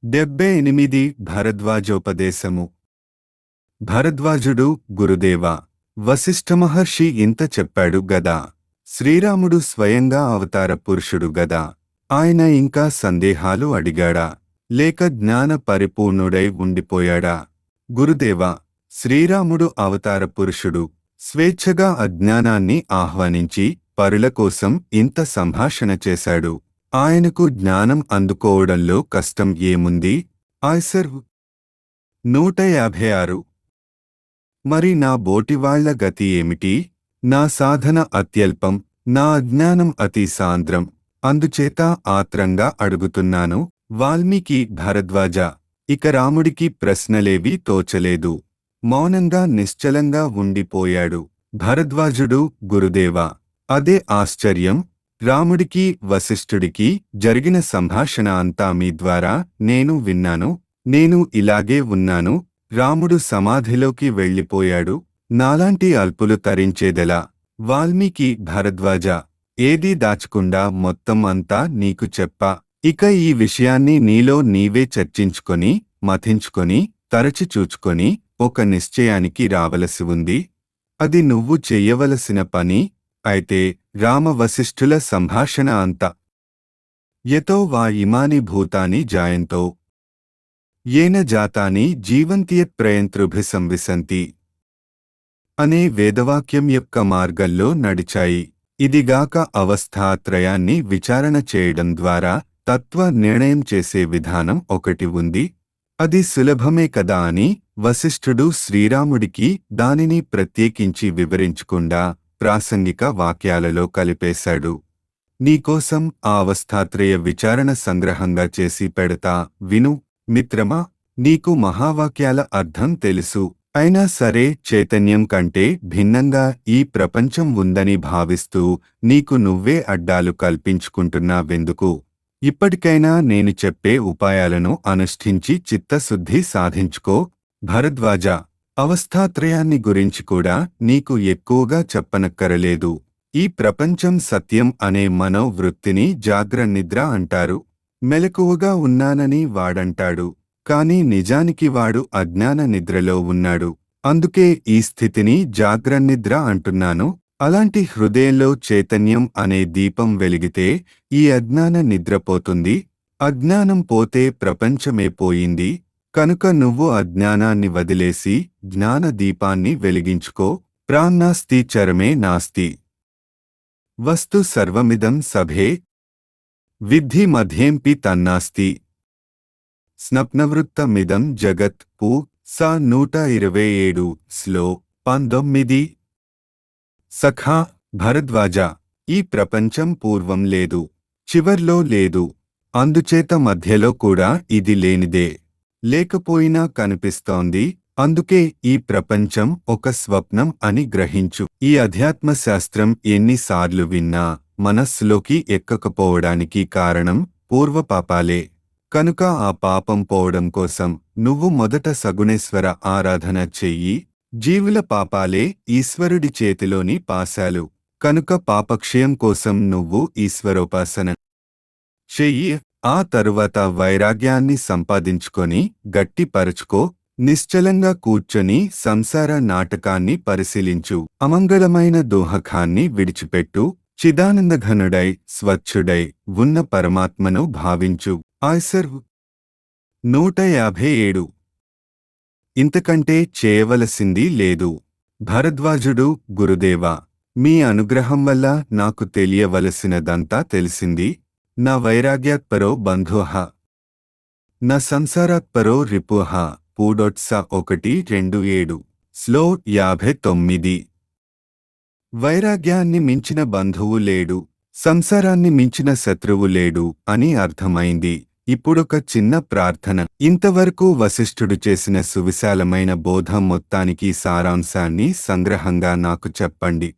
78 భరద్వాజోపదేశము. భరద్వాజుడు, గురుదేవా, వశిష్ఠమహర్షి ఇంత చెప్పాడు గదా. శ్రీరాముడు స్వయంగా అవతార పురుషుడు గదా. ఆయన ఇంకా సందేహాలు అడిగాడా, లేక జ్ఞాన పరిపూర్ణుడై ఉండిపోయాడా? గురుదేవా, శ్రీరాముడు అవతార పురుషుడు. స్వేచ్ఛగా అజ్ఞానాన్ని ఆహ్వానించి పరుల కోసం ఇంత సంభాషణ చేశాడు. ఆయనకు జ్ఞానం అందుకోవడంలో కష్టం ఏముంది? ఆయ్సర్ 156. మరి నా బోటివాళ్ల గతి ఏమిటి? నా సాధన అత్యల్పం, నా అజ్ఞానం అతి సాంద్రం. అందుచేత ఆత్రంగా అడుగుతున్నాను. వాల్మీకి భరద్వాజ. ఇక రాముడికి ప్రశ్నలేవీ తోచలేదు. మౌనంగా నిశ్చలంగా ఉండిపోయాడు. భరద్వాజుడు, గురుదేవా, అదే ఆశ్చర్యం. రాముడికి వశిష్ఠుడికి జరిగిన సంభాషణ అంతా మీ ద్వారా నేను విన్నాను. నేను ఇలాగే ఉన్నాను. రాముడు సమాధిలోకి వెళ్ళిపోయాడు. నాలాంటి అల్పులు తరించేదెలా? వాల్మీకి భరద్వాజ. ఏదీ దాచకుండా మొత్తం అంతా నీకు చెప్పా. ఇక ఈ విషయాన్ని నీలో నీవే చర్చించుకొని, మథించుకొని, తరచి చూచుకొని ఒక నిశ్చయానికి రావలసి ఉంది. అది నువ్వు చెయ్యవలసిన పని. అయితే రామ వశిష్ఠుల సంభాషణ అంత యతో వా ఇమాని భూతాని జాయంతో ఏన జాతాని జీవంత్యత్ప్రయంతృభిసంవిశంతి అనే వేదవాక్యం యొక్క మార్గంలో నడిచాయి. ఇదిగాక అవస్థాత్రయాన్ని విచారణ చేయడం ద్వారా తత్వ నిర్ణయం చేసే విధానం ఒకటి ఉంది. అది సులభమే కదా అని వశిష్ఠుడు శ్రీరాముడికి దానిని ప్రత్యేకించి వివరించకుండా ప్రాసంగిక వాక్యాలలో కలిపేశాడు. నీకోసం ఆ అవస్థాత్రయ విచారణ సంగ్రహంగా చేసి పెడతా విను మిత్రమా. నీకు మహావాక్యాల అర్థం తెలుసు. అయినా సరే చైతన్యం కంటే భిన్నంగా ఈ ప్రపంచం ఉందని భావిస్తూ నీకు నువ్వే అడ్డాలు కల్పించుకుంటున్నావెందుకు? ఇప్పటికైనా నేను చెప్పే ఉపాయాలను అనుష్ఠించి చిత్తశుద్ధి సాధించుకో. భరద్వాజ, అవస్థాత్రయాన్ని గురించి కూడా నీకు ఎక్కువగా చెప్పనక్కరలేదు. ఈ ప్రపంచం సత్యం అనే మనోవృత్తిని జాగ్రన్నిద్ర అంటారు. మెలకువగా ఉన్నానని వాడంటాడు, కాని నిజానికి వాడు అజ్ఞాన నిద్రలో ఉన్నాడు. అందుకే ఈ స్థితిని జాగ్రన్నిద్ర అంటున్నాను. అలాంటి హృదయంలో చైతన్యం అనే దీపం వెలిగితే ఈ అజ్ఞాన నిద్రపోతుంది. అజ్ఞానం పోతే ప్రపంచమే పోయింది. కనుక నువ్వు అజ్ఞానాన్ని వదిలేసి జ్ఞాన దీపాన్ని వెలిగించుకో. ప్రాణాస్తి చరమే నాస్తి వస్తు సర్వమిదం సభే విద్ధి మధ్యేంపి తన్నాస్తి స్నప్నవృత్తమిదం జగత్ పు సా 127 స్లో 19. సఖా భరద్వాజ, ఈ ప్రపంచం పూర్వం లేదు, చివర్లో లేదు. అందుచేత మధ్యలో కూడా ఇది లేనిదే. లేకపోయినా కనిపిస్తోంది. అందుకే ఈ ప్రపంచం ఒక స్వప్నం అని గ్రహించు. ఈ అధ్యాత్మశాస్త్రం ఎన్నిసార్లు విన్నా మనస్సులోకి ఎక్కకపోవడానికి కారణం పూర్వపాపాలే. కనుక ఆ పాపం పోవడం కోసం నువ్వు మొదట సగుణేశ్వర ఆరాధన చెయ్యి. జీవుల పాపాలే ఈశ్వరుడి చేతిలోని పాశాలు. కనుక పాపక్షయం కోసం నువ్వు ఈశ్వరోపాసన చెయ్యి. ఆ తరువాత వైరాగ్యాన్ని సంపాదించుకొని గట్టిపరచుకో. నిశ్చలంగా కూర్చొని సంసార నాటకాన్ని పరిశీలించు. అమంగళమైన దోహకాన్ని విడిచిపెట్టు. చిదానందఘనుడై స్వచ్ఛుడై ఉన్న పరమాత్మను భావించు. ఆయ్సర్ 157. ఇంతకంటే చేయవలసింది లేదు. భరద్వాజుడు, గురుదేవా, మీ అనుగ్రహం వల్ల నాకు తెలియవలసినదంతా తెలిసింది. నా వైరాగ్యాత్పరో బంధుః నా సంసారాత్పరో రిపుః. పూడొట్స 127 స్లో 59. వైరాగ్యాన్ని మించిన బంధువు లేడు, సంసారాన్ని మించిన శత్రువు లేడు అని అర్థమైంది. ఇప్పుడొక చిన్న ప్రార్థన. ఇంతవరకు వశిష్ఠుడు చేసిన సువిశాలమైన బోధం మొత్తానికి సారాంశాన్ని సంగ్రహంగా నాకు చెప్పండి.